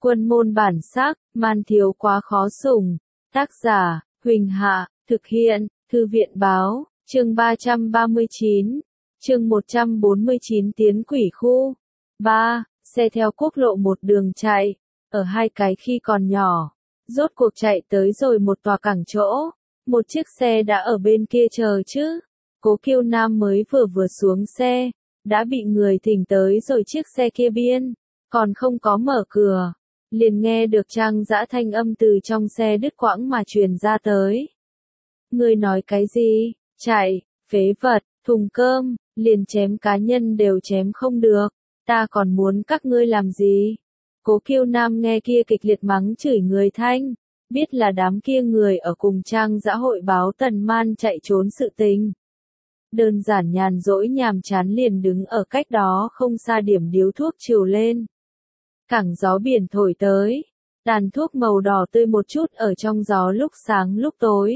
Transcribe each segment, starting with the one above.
Quân môn bản sắc, man thiếu quá khó sủng. Tác giả, Huỳnh Hạ, thực hiện, Thư viện báo, chương 339, chương 149 tiến quỷ khu. 3. Xe theo quốc lộ một đường chạy, ở hai cái khi còn nhỏ. Rốt cuộc chạy tới rồi một tòa cảng chỗ. Một chiếc xe đã ở bên kia chờ chứ. Cố Kiêu Nam mới vừa xuống xe, đã bị người thỉnh tới rồi chiếc xe kia biên, còn không có mở cửa. Liền nghe được Trang Dã thanh âm từ trong xe đứt quãng mà truyền ra tới. Ngươi nói cái gì? Chạy, phế vật, thùng cơm, liền chém cá nhân đều chém không được, ta còn muốn các ngươi làm gì? Cố Kiêu Nam nghe kia kịch liệt mắng chửi người thanh, biết là đám kia người ở cùng Trang Dã hội báo Tần Man chạy trốn sự tình. Đơn giản nhàn rỗi nhàm chán liền đứng ở cách đó không xa điểm điếu thuốc chiều lên. Cảng gió biển thổi tới, tàn thuốc màu đỏ tươi một chút ở trong gió lúc sáng lúc tối.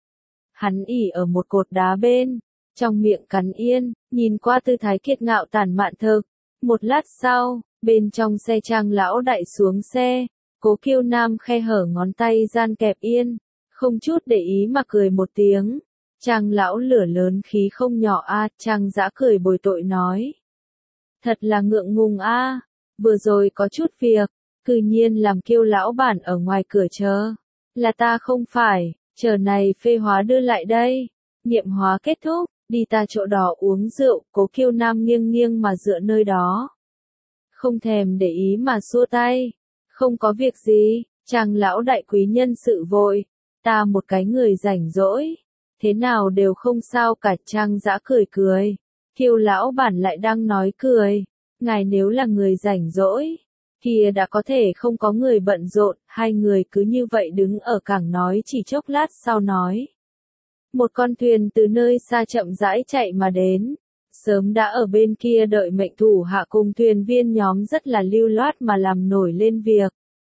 Hắn ỉ ở một cột đá bên, trong miệng cắn yên, nhìn qua tư thái kiệt ngạo tàn mạn thực. Một lát sau, bên trong xe Trang lão đại xuống xe, Cố Kiêu Nam khe hở ngón tay gian kẹp yên, không chút để ý mà cười một tiếng. Trang lão lửa lớn khí không nhỏ a, Trang Dã cười bồi tội nói. Thật là ngượng ngùng a, vừa rồi có chút việc, cư nhiên làm Kiêu lão bản ở ngoài cửa chờ. Là ta không phải, chờ này phê hóa đưa lại đây. Nghiệm hóa kết thúc, đi ta chỗ đó uống rượu, Cố Kiêu Nam nghiêng nghiêng mà dựa nơi đó. Không thèm để ý mà xua tay. Không có việc gì, Trang lão đại quý nhân sự vội, ta một cái người rảnh rỗi. Thế nào đều không sao cả. Trang Dã cười cười. Kiêu lão bản lại đang nói cười. Ngài nếu là người rảnh rỗi, kia đã có thể không có người bận rộn. Hai người cứ như vậy đứng ở cảng nói chỉ chốc lát sau nói. Một con thuyền từ nơi xa chậm rãi chạy mà đến. Sớm đã ở bên kia đợi mệnh thủ hạ cùng thuyền viên nhóm rất là lưu loát mà làm nổi lên việc.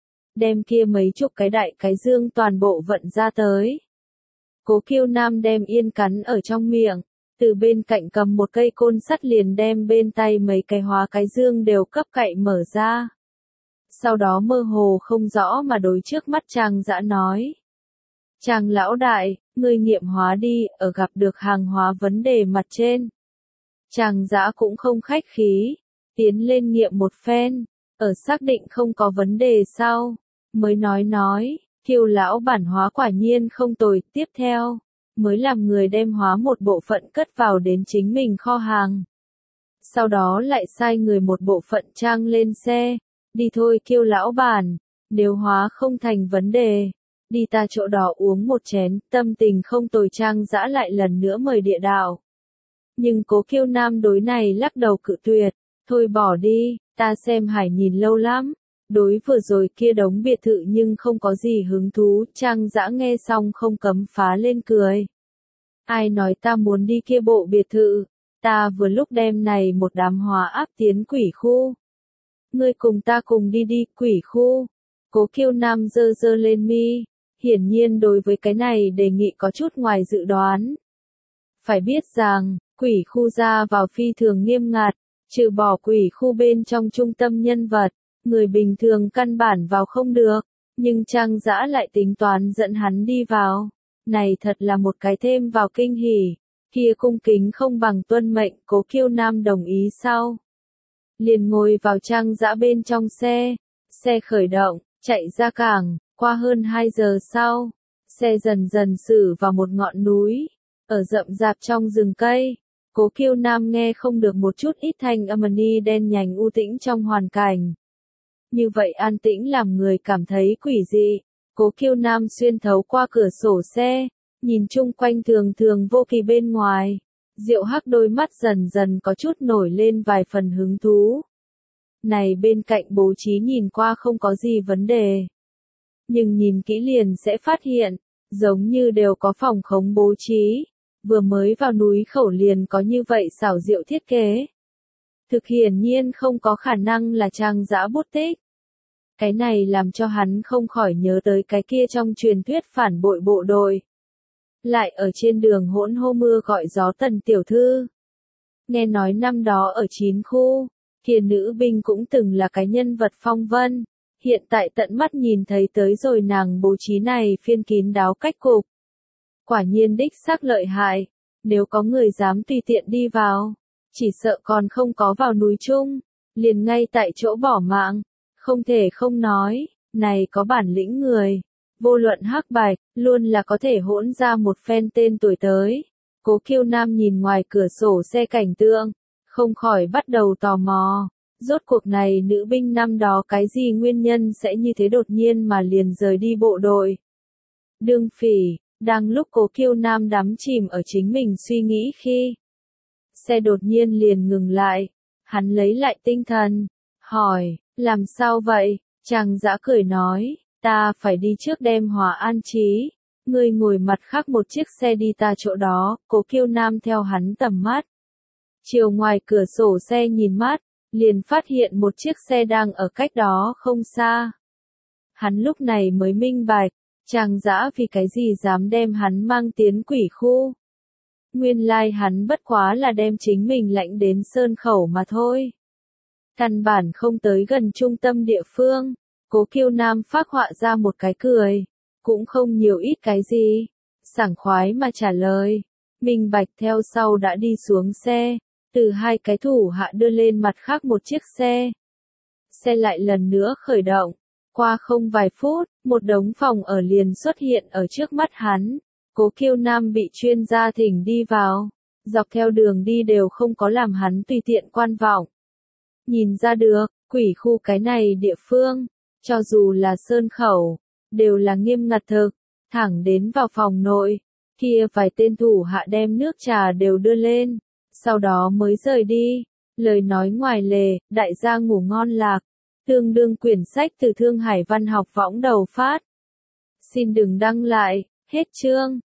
Đem kia mấy chục cái đại cái dương toàn bộ vận ra tới. Cố Kiêu Nam đem yên cắn ở trong miệng, từ bên cạnh cầm một cây côn sắt liền đem bên tay mấy cái hóa cái dương đều cấp cậy mở ra. Sau đó mơ hồ không rõ mà đối trước mắt Trang Dã nói. Trang lão đại, ngươi nghiệm hóa đi, ở gặp được hàng hóa vấn đề mặt trên. Trang Dã cũng không khách khí, tiến lên nghiệm một phen, ở xác định không có vấn đề sau, mới nói. Kiêu lão bản hóa quả nhiên không tồi, tiếp theo, mới làm người đem hóa một bộ phận cất vào đến chính mình kho hàng. Sau đó lại sai người một bộ phận trang lên xe, đi thôi Kiêu lão bản, nếu hóa không thành vấn đề, đi ta chỗ đó uống một chén, tâm tình không tồi. Trang Dã lại lần nữa mời địa đạo. Nhưng Cố Kiêu Nam đối này lắc đầu cự tuyệt, thôi bỏ đi, ta xem hải nhìn lâu lắm. Đối vừa rồi kia đống biệt thự nhưng không có gì hứng thú. Trang Dã nghe xong không cấm phá lên cười. Ai nói ta muốn đi kia bộ biệt thự, ta vừa lúc đem này một đám hóa áp tiến quỷ khu. Ngươi cùng ta cùng đi quỷ khu. Cố Kiêu Nam giơ lên mi, hiển nhiên đối với cái này đề nghị có chút ngoài dự đoán. Phải biết rằng, quỷ khu ra vào phi thường nghiêm ngặt, trừ bỏ quỷ khu bên trong trung tâm nhân vật. Người bình thường căn bản vào không được, nhưng Trang Dã lại tính toán dẫn hắn đi vào. Này thật là một cái thêm vào kinh hỉ, kia cung kính không bằng tuân mệnh. Cố Kiêu Nam đồng ý sau. Liền ngồi vào Trang Dã bên trong xe, xe khởi động, chạy ra cảng, qua hơn 2 giờ sau, xe dần dần xử vào một ngọn núi, ở rậm rạp trong rừng cây. Cố Kiêu Nam nghe không được một chút ít thanh âm đen nhánh u tĩnh trong hoàn cảnh. Như vậy an tĩnh làm người cảm thấy quỷ dị. Cố Kiêu Nam xuyên thấu qua cửa sổ xe, nhìn chung quanh thường vô kỳ bên ngoài. Diệu Hắc đôi mắt dần dần có chút nổi lên vài phần hứng thú. Này bên cạnh bố trí nhìn qua không có gì vấn đề. Nhưng nhìn kỹ liền sẽ phát hiện, giống như đều có phòng khống bố trí. Vừa mới vào núi khẩu liền có như vậy xảo diệu thiết kế. Thực hiển nhiên không có khả năng là Trang Dã bút tích. Cái này làm cho hắn không khỏi nhớ tới cái kia trong truyền thuyết phản bội bộ đội. Lại ở trên đường hỗn hô mưa gọi gió Tần tiểu thư. Nghe nói năm đó ở 9 khu, kia nữ binh cũng từng là cái nhân vật phong vân, hiện tại tận mắt nhìn thấy tới rồi nàng bố trí này phiên kín đáo cách cục. Quả nhiên đích xác lợi hại, nếu có người dám tùy tiện đi vào, chỉ sợ còn không có vào núi chung, liền ngay tại chỗ bỏ mạng, không thể không nói, này có bản lĩnh người, vô luận hắc bạch, luôn là có thể hỗn ra một phen tên tuổi tới. Cố Kiêu Nam nhìn ngoài cửa sổ xe cảnh tượng, không khỏi bắt đầu tò mò, rốt cuộc này nữ binh năm đó cái gì nguyên nhân sẽ như thế đột nhiên mà liền rời đi bộ đội. Đương Phỉ, đang lúc Cố Kiêu Nam đắm chìm ở chính mình suy nghĩ khi xe đột nhiên liền ngừng lại, hắn lấy lại tinh thần, hỏi, làm sao vậy? Chàng Dã cười nói, ta phải đi trước đem Hòa an trí, ngươi ngồi mặt khác một chiếc xe đi ta chỗ đó. Cố Kiêu Nam theo hắn tầm mắt, chiều ngoài cửa sổ xe nhìn mắt, liền phát hiện một chiếc xe đang ở cách đó không xa. Hắn lúc này mới minh bạch, Chàng Dã vì cái gì dám đem hắn mang tiến quỷ khu. Nguyên lai hắn bất quá là đem chính mình lãnh đến sơn khẩu mà thôi. Căn bản không tới gần trung tâm địa phương. Cố Kiêu Nam phác họa ra một cái cười, cũng không nhiều ít cái gì, sảng khoái mà trả lời. Minh bạch theo sau đã đi xuống xe, từ hai cái thủ hạ đưa lên mặt khác một chiếc xe. Xe lại lần nữa khởi động, qua không vài phút, một đống phòng ở liền xuất hiện ở trước mắt hắn. Cố Kiêu Nam bị chuyên gia thỉnh đi vào, dọc theo đường đi đều không có làm hắn tùy tiện quan vọng. Nhìn ra được, quỷ khu cái này địa phương, cho dù là sơn khẩu, đều là nghiêm ngặt thực, thẳng đến vào phòng nội, kia vài tên thủ hạ đem nước trà đều đưa lên, sau đó mới rời đi, lời nói ngoài lề, đại gia ngủ ngon lạc, tương đương quyển sách từ Thương Hải Văn học võng đầu phát. Xin đừng đăng lại, hết chương.